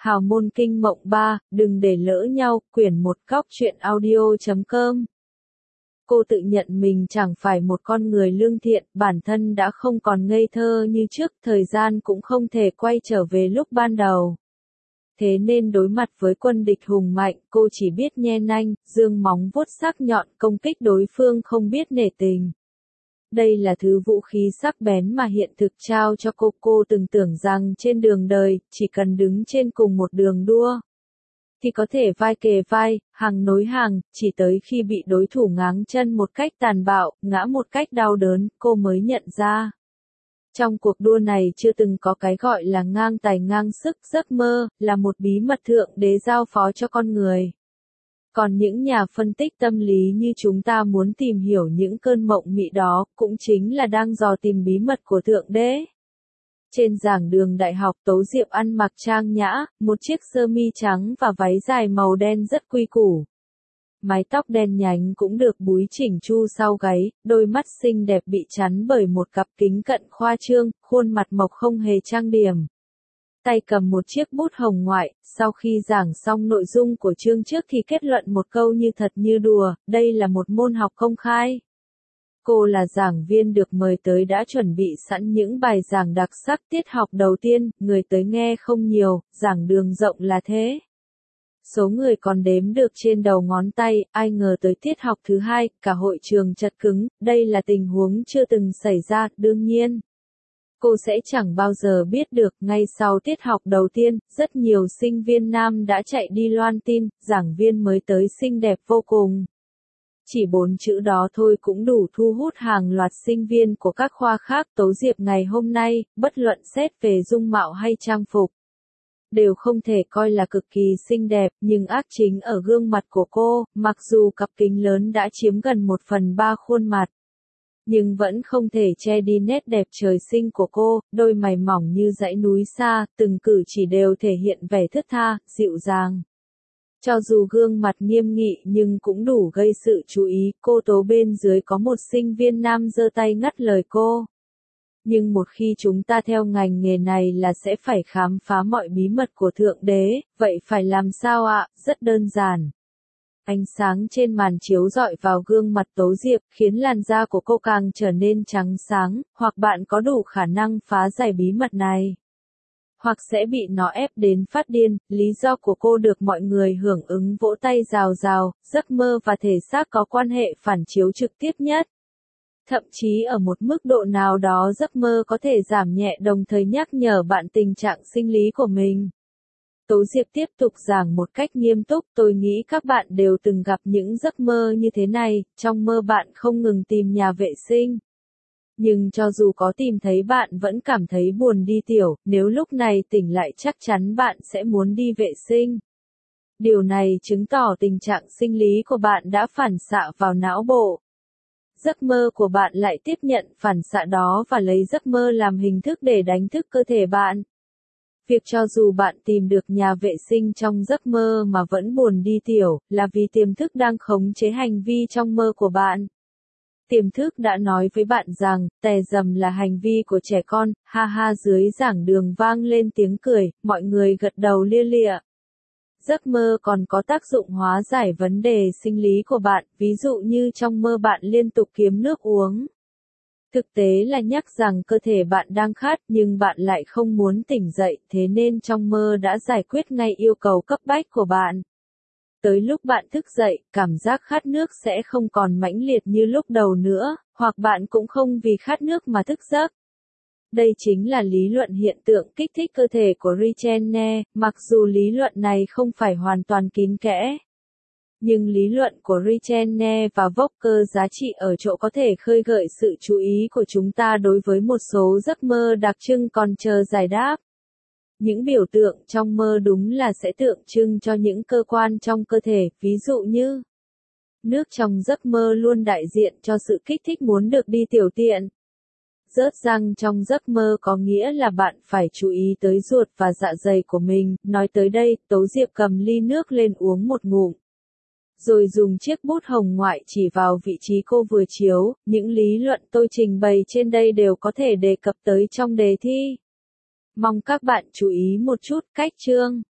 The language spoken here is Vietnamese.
Hào môn kinh mộng 3, đừng để lỡ nhau, quyển 1 góc truyện audio.com. Cô tự nhận mình chẳng phải một con người lương thiện, bản thân đã không còn ngây thơ như trước, thời gian cũng không thể quay trở về lúc ban đầu. Thế nên đối mặt với quân địch hùng mạnh, cô chỉ biết nhe nanh, giương móng vuốt sắc nhọn, công kích đối phương không biết nể tình. Đây là thứ vũ khí sắc bén mà hiện thực trao cho cô từng tưởng rằng trên đường đời, chỉ cần đứng trên cùng một đường đua, thì có thể vai kề vai, hàng nối hàng, chỉ tới khi bị đối thủ ngáng chân một cách tàn bạo, ngã một cách đau đớn, cô mới nhận ra. Trong cuộc đua này chưa từng có cái gọi là ngang tài ngang sức, giấc mơ, là một bí mật thượng đế giao phó cho con người. Còn những nhà phân tích tâm lý như chúng ta muốn tìm hiểu những cơn mộng mị đó, cũng chính là đang dò tìm bí mật của thượng đế. Trên giảng đường đại học, Tố Diệp ăn mặc trang nhã, một chiếc sơ mi trắng và váy dài màu đen rất quy củ. Mái tóc đen nhánh cũng được búi chỉnh chu sau gáy, đôi mắt xinh đẹp bị chắn bởi một cặp kính cận khoa trương, khuôn mặt mộc không hề trang điểm. Tay cầm một chiếc bút hồng ngoại, sau khi giảng xong nội dung của chương trước thì kết luận một câu như thật như đùa, đây là một môn học công khai. Cô là giảng viên được mời tới đã chuẩn bị sẵn những bài giảng đặc sắc tiết học đầu tiên, người tới nghe không nhiều, giảng đường rộng là thế. Số người còn đếm được trên đầu ngón tay, ai ngờ tới tiết học thứ hai, cả hội trường chật cứng, đây là tình huống chưa từng xảy ra, đương nhiên. Cô sẽ chẳng bao giờ biết được, ngay sau tiết học đầu tiên, rất nhiều sinh viên nam đã chạy đi loan tin, giảng viên mới tới xinh đẹp vô cùng. Chỉ 4 chữ đó thôi cũng đủ thu hút hàng loạt sinh viên của các khoa khác. Tố Diệp ngày hôm nay, bất luận xét về dung mạo hay trang phục, đều không thể coi là cực kỳ xinh đẹp, nhưng ác chính ở gương mặt của cô, mặc dù cặp kính lớn đã chiếm gần 1/3 khuôn mặt, nhưng vẫn không thể che đi nét đẹp trời sinh của cô, đôi mày mỏng như dãy núi xa, từng cử chỉ đều thể hiện vẻ thướt tha, dịu dàng. Cho dù gương mặt nghiêm nghị nhưng cũng đủ gây sự chú ý, cô Tố bên dưới có một sinh viên nam giơ tay ngắt lời cô. Nhưng một khi chúng ta theo ngành nghề này là sẽ phải khám phá mọi bí mật của thượng đế, vậy phải làm sao ạ? Rất đơn giản. Ánh sáng trên màn chiếu rọi vào gương mặt Tố Diệp, khiến làn da của cô càng trở nên trắng sáng, hoặc bạn có đủ khả năng phá giải bí mật này, hoặc sẽ bị nó ép đến phát điên. Lý do của cô được mọi người hưởng ứng vỗ tay rào rào, giấc mơ và thể xác có quan hệ phản chiếu trực tiếp nhất. Thậm chí ở một mức độ nào đó giấc mơ có thể giảm nhẹ đồng thời nhắc nhở bạn tình trạng sinh lý của mình. Tố Diệp tiếp tục giảng một cách nghiêm túc, tôi nghĩ các bạn đều từng gặp những giấc mơ như thế này, trong mơ bạn không ngừng tìm nhà vệ sinh. Nhưng cho dù có tìm thấy bạn vẫn cảm thấy buồn đi tiểu, nếu lúc này tỉnh lại chắc chắn bạn sẽ muốn đi vệ sinh. Điều này chứng tỏ tình trạng sinh lý của bạn đã phản xạ vào não bộ. Giấc mơ của bạn lại tiếp nhận phản xạ đó và lấy giấc mơ làm hình thức để đánh thức cơ thể bạn. Việc cho dù bạn tìm được nhà vệ sinh trong giấc mơ mà vẫn buồn đi tiểu, là vì tiềm thức đang khống chế hành vi trong mơ của bạn. Tiềm thức đã nói với bạn rằng, tè dầm là hành vi của trẻ con, ha ha. Dưới giảng đường vang lên tiếng cười, mọi người gật đầu lia lịa. Giấc mơ còn có tác dụng hóa giải vấn đề sinh lý của bạn, ví dụ như trong mơ bạn liên tục kiếm nước uống. Thực tế là nhắc rằng cơ thể bạn đang khát nhưng bạn lại không muốn tỉnh dậy, thế nên trong mơ đã giải quyết ngay yêu cầu cấp bách của bạn. Tới lúc bạn thức dậy, cảm giác khát nước sẽ không còn mãnh liệt như lúc đầu nữa, hoặc bạn cũng không vì khát nước mà thức giấc. Đây chính là lý luận hiện tượng kích thích cơ thể của Richenne, mặc dù lý luận này không phải hoàn toàn kín kẽ. Nhưng lý luận của Richenne và Volcker giá trị ở chỗ có thể khơi gợi sự chú ý của chúng ta đối với một số giấc mơ đặc trưng còn chờ giải đáp. Những biểu tượng trong mơ đúng là sẽ tượng trưng cho những cơ quan trong cơ thể, ví dụ như nước trong giấc mơ luôn đại diện cho sự kích thích muốn được đi tiểu tiện. Rớt răng trong giấc mơ có nghĩa là bạn phải chú ý tới ruột và dạ dày của mình. Nói tới đây, Tố Diệp cầm ly nước lên uống một ngụm, rồi dùng chiếc bút hồng ngoại chỉ vào vị trí cô vừa chiếu. Những lý luận tôi trình bày trên đây đều có thể đề cập tới trong đề thi. Mong các bạn chú ý một chút, cách chương.